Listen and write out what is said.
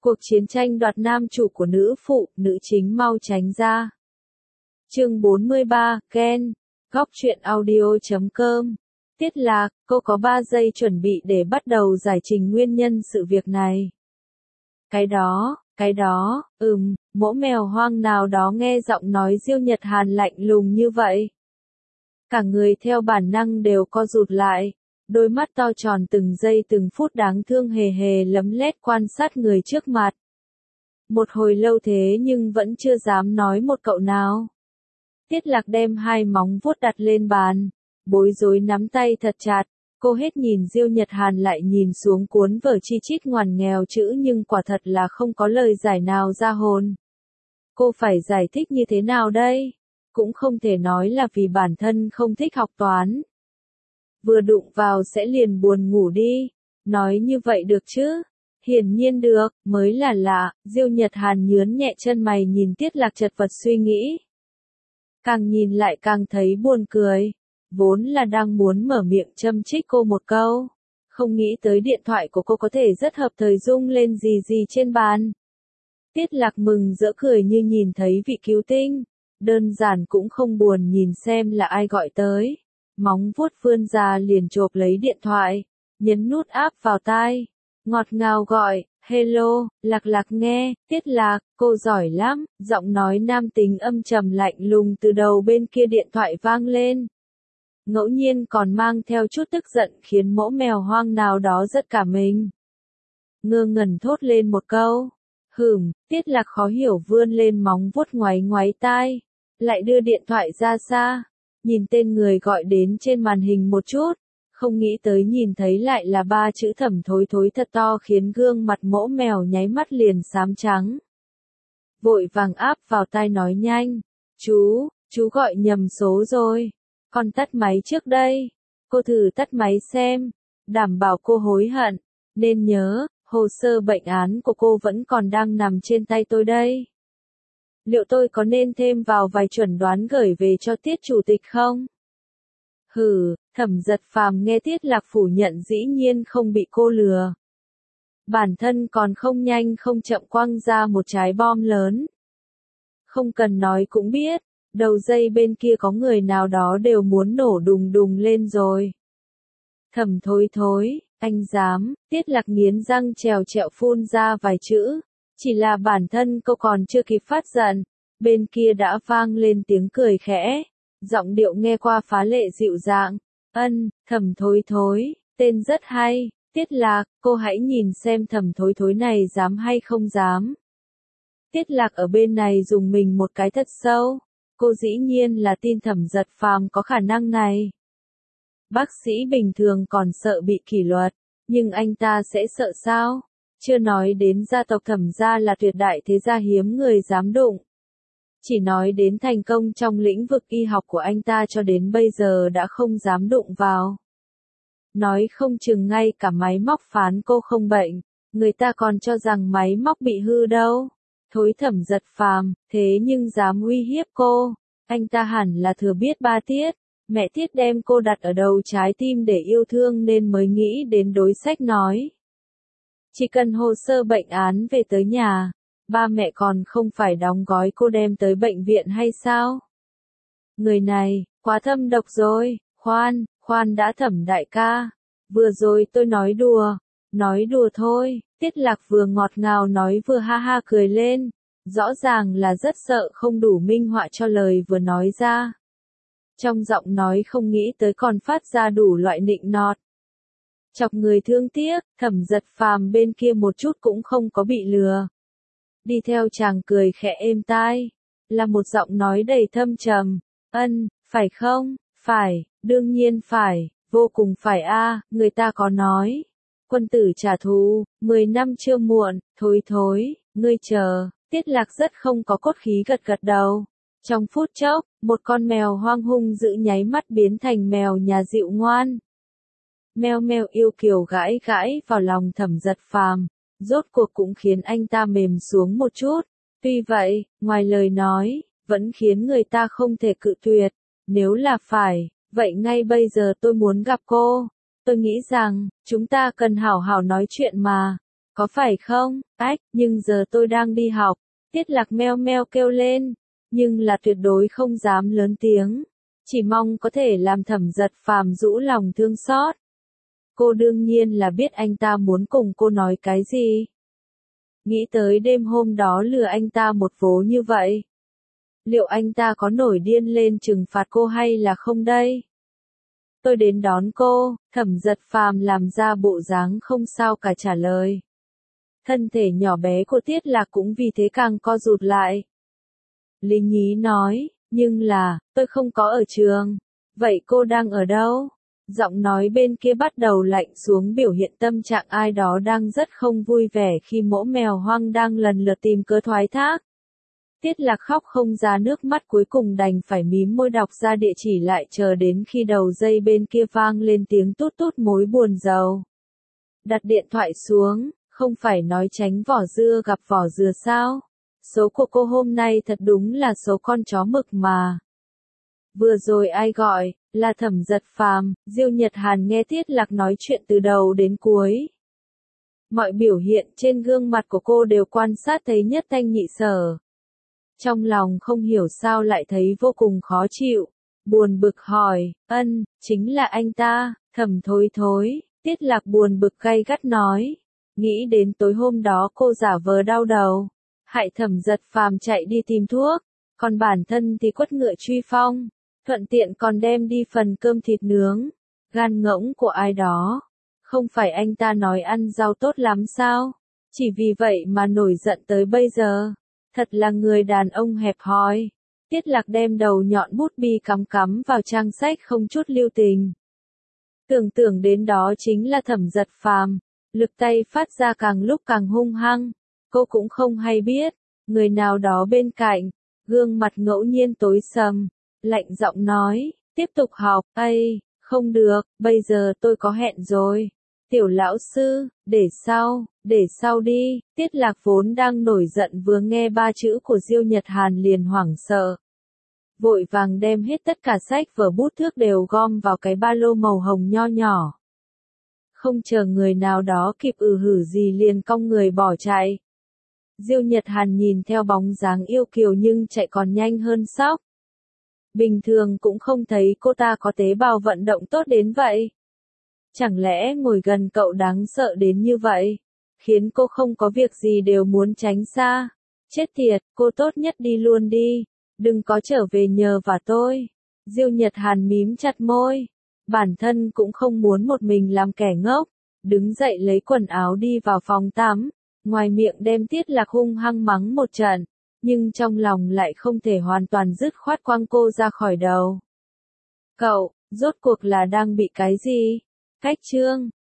Cuộc chiến tranh đoạt nam chủ của nữ phụ, nữ chính mau tránh ra. Chương 43, Ken, góc truyện audio.com. Tiết Lạc, cô có 3 giây chuẩn bị để bắt đầu giải trình nguyên nhân sự việc này. Cái đó, mỗ mèo hoang nào đó nghe giọng nói Diêu Nhật Hàn lạnh lùng như vậy. Cả người theo bản năng đều co rụt lại, đôi mắt to tròn từng giây từng phút đáng thương hề hề lấm lét quan sát người trước mặt. Một hồi lâu thế nhưng vẫn chưa dám nói một cậu nào. Tiết Lạc đem 2 móng vuốt đặt lên bàn, bối rối nắm tay thật chặt, cô hết nhìn Diêu Nhật Hàn lại nhìn xuống cuốn vở chi chít ngoằn nghèo chữ nhưng quả thật là không có lời giải nào ra hồn. Cô phải giải thích như thế nào đây? Cũng không thể nói là vì bản thân không thích học toán. Vừa đụng vào sẽ liền buồn ngủ đi. Nói như vậy được chứ? Hiển nhiên được, mới là lạ. Diêu Nhật Hàn nhướn nhẹ chân mày nhìn Tiết Lạc chật vật suy nghĩ. Càng nhìn lại càng thấy buồn cười. Vốn là đang muốn mở miệng châm chích cô một câu. Không nghĩ tới điện thoại của cô có thể rất hợp thời rung lên gì gì trên bàn. Tiết Lạc mừng rỡ cười như nhìn thấy vị cứu tinh. Đơn giản cũng không buồn nhìn xem là ai gọi tới. Móng vuốt vươn ra liền chộp lấy điện thoại, nhấn nút áp vào tai. Ngọt ngào gọi, hello, Lạc Lạc nghe, Tiết Lạc, cô giỏi lắm, giọng nói nam tính âm trầm lạnh lùng từ đầu bên kia điện thoại vang lên. Ngẫu nhiên còn mang theo chút tức giận khiến mỗ mèo hoang nào đó rất cả mình. Ngơ ngẩn thốt lên một câu. Tiết Lạc khó hiểu vươn lên móng vuốt ngoáy ngoáy tai, lại đưa điện thoại ra xa. Nhìn tên người gọi đến trên màn hình một chút, không nghĩ tới nhìn thấy lại là 3 chữ Thẩm Thối Thối thật to khiến gương mặt mỗ mèo nháy mắt liền xám trắng. Vội vàng áp vào tai nói nhanh, chú gọi nhầm số rồi, con tắt máy trước đây, cô thử tắt máy xem, đảm bảo cô hối hận, nên nhớ, hồ sơ bệnh án của cô vẫn còn đang nằm trên tay tôi đây. Liệu tôi có nên thêm vào vài chuẩn đoán gửi về cho Tiết chủ tịch không? Thẩm Giật Phàm nghe Tiết Lạc phủ nhận dĩ nhiên không bị cô lừa. Bản thân còn không nhanh không chậm quăng ra một trái bom lớn. Không cần nói cũng biết, đầu dây bên kia có người nào đó đều muốn nổ đùng đùng lên rồi. Thẩm Thối Thối, anh dám, Tiết Lạc nghiến răng trèo trẹo phun ra vài chữ. Chỉ là bản thân cô còn chưa kịp phát giận, bên kia đã vang lên tiếng cười khẽ, giọng điệu nghe qua phá lệ dịu dàng. Thẩm Thối Thối, tên rất hay, Tiết Lạc, cô hãy nhìn xem Thẩm Thối Thối này dám hay không dám. Tiết Lạc ở bên này dùng mình một cái thật sâu, cô dĩ nhiên là tin Thẩm Giật Phàm có khả năng này. Bác sĩ bình thường còn sợ bị kỷ luật, nhưng anh ta sẽ sợ sao? Chưa nói đến gia tộc Thẩm gia là tuyệt đại thế gia hiếm người dám đụng. Chỉ nói đến thành công trong lĩnh vực y học của anh ta cho đến bây giờ đã không dám đụng vào. Nói không chừng ngay cả máy móc phán cô không bệnh, người ta còn cho rằng máy móc bị hư đâu. Thối Thẩm Giật Phàm, thế nhưng dám uy hiếp cô, anh ta hẳn là thừa biết ba Tiết. Mẹ Tiết đem cô đặt ở đầu trái tim để yêu thương nên mới nghĩ đến đối sách nói. Chỉ cần hồ sơ bệnh án về tới nhà, ba mẹ còn không phải đóng gói cô đem tới bệnh viện hay sao? Người này, quá thâm độc rồi, khoan đã Thẩm đại ca. Vừa rồi tôi nói đùa thôi, Tiết Lạc vừa ngọt ngào nói vừa ha ha cười lên, rõ ràng là rất sợ không đủ minh họa cho lời vừa nói ra. Trong giọng nói không nghĩ tới còn phát ra đủ loại nịnh nọt. Chọc người thương tiếc, Thẩm Giật Phàm bên kia một chút cũng không có bị lừa. Đi theo chàng cười khẽ êm tai, là một giọng nói đầy thâm trầm, phải không? Phải, đương nhiên phải, vô cùng phải a, người ta có nói. Quân tử trả thù, 10 năm chưa muộn, Thối, ngươi chờ, Tiết Lạc rất không có cốt khí gật gật đầu. Trong phút chốc, một con mèo hoang hung dữ nháy mắt biến thành mèo nhà dịu ngoan. Meo meo yêu kiều gãi vào lòng Thẩm Giật Phàm, rốt cuộc cũng khiến anh ta mềm xuống một chút. Tuy vậy, ngoài lời nói, vẫn khiến người ta không thể cự tuyệt. Nếu là phải, vậy ngay bây giờ tôi muốn gặp cô. Tôi nghĩ rằng, chúng ta cần hảo hảo nói chuyện mà. Có phải không? Ách, nhưng giờ tôi đang đi học. Tiết Lạc meo meo kêu lên, nhưng là tuyệt đối không dám lớn tiếng. Chỉ mong có thể làm Thẩm Giật Phàm rũ lòng thương xót. Cô đương nhiên là biết anh ta muốn cùng cô nói cái gì. Nghĩ tới đêm hôm đó lừa anh ta một vố như vậy. Liệu anh ta có nổi điên lên trừng phạt cô hay là không đây? Tôi đến đón cô, Thẩm Giật Phàm làm ra bộ dáng không sao cả trả lời. Thân thể nhỏ bé của Tiết Lạc cũng vì thế càng co rụt lại. Lý Nhí nói, nhưng là, tôi không có ở trường. Vậy cô đang ở đâu? Giọng nói bên kia bắt đầu lạnh xuống, biểu hiện tâm trạng ai đó đang rất không vui vẻ khi mỗ mèo hoang đang lần lượt tìm cớ thoái thác. Tiết Lạc khóc không ra nước mắt, cuối cùng đành phải mím môi đọc ra địa chỉ lại, chờ đến khi đầu dây bên kia vang lên tiếng tút tút mối buồn rầu. Đặt điện thoại xuống, không phải nói tránh vỏ dưa gặp vỏ dừa sao? Số của cô hôm nay thật đúng là số con chó mực mà. Vừa rồi ai gọi, là Thẩm Giật Phàm. Diêu Nhật Hàn nghe Tiết Lạc nói chuyện từ đầu đến cuối. Mọi biểu hiện trên gương mặt của cô đều quan sát thấy nhất thanh nhị sở. Trong lòng không hiểu sao lại thấy vô cùng khó chịu, buồn bực hỏi, chính là anh ta, Thẩm Thối Thối. Tiết Lạc buồn bực gay gắt nói, nghĩ đến tối hôm đó cô giả vờ đau đầu, hại Thẩm Giật Phàm chạy đi tìm thuốc, còn bản thân thì quất ngựa truy phong, thuận tiện còn đem đi phần cơm thịt nướng, gan ngỗng của ai đó. Không phải anh ta nói ăn rau tốt lắm sao? Chỉ vì vậy mà nổi giận tới bây giờ. Thật là người đàn ông hẹp hòi. Tiết Lạc đem đầu nhọn bút bi cắm cắm vào trang sách không chút lưu tình. Tưởng đến đó chính là Thẩm Giật Phàm, lực tay phát ra càng lúc càng hung hăng. Cô cũng không hay biết, người nào đó bên cạnh, gương mặt ngẫu nhiên tối sầm, lạnh giọng nói, tiếp tục học, không được, bây giờ tôi có hẹn rồi. Tiểu lão sư, để sau đi. Tiết Lạc vốn đang nổi giận vừa nghe ba chữ của Diêu Nhật Hàn liền hoảng sợ. Vội vàng đem hết tất cả sách vở bút thước đều gom vào cái ba lô màu hồng nho nhỏ. Không chờ người nào đó kịp hử gì liền cong người bỏ chạy. Diêu Nhật Hàn nhìn theo bóng dáng yêu kiều nhưng chạy còn nhanh hơn sóc. Bình thường cũng không thấy cô ta có tế bào vận động tốt đến vậy. Chẳng lẽ ngồi gần cậu đáng sợ đến như vậy, khiến cô không có việc gì đều muốn tránh xa? Chết tiệt, cô tốt nhất đi luôn đi, đừng có trở về nhờ vả tôi. Diêu Nhật Hàn mím chặt môi, bản thân cũng không muốn một mình làm kẻ ngốc, đứng dậy lấy quần áo đi vào phòng tắm, ngoài miệng đem Tiết Lạc hung hăng mắng một trận, nhưng trong lòng lại không thể hoàn toàn dứt khoát quăng cô ra khỏi đầu. Cậu, rốt cuộc là đang bị cái gì? Cách chương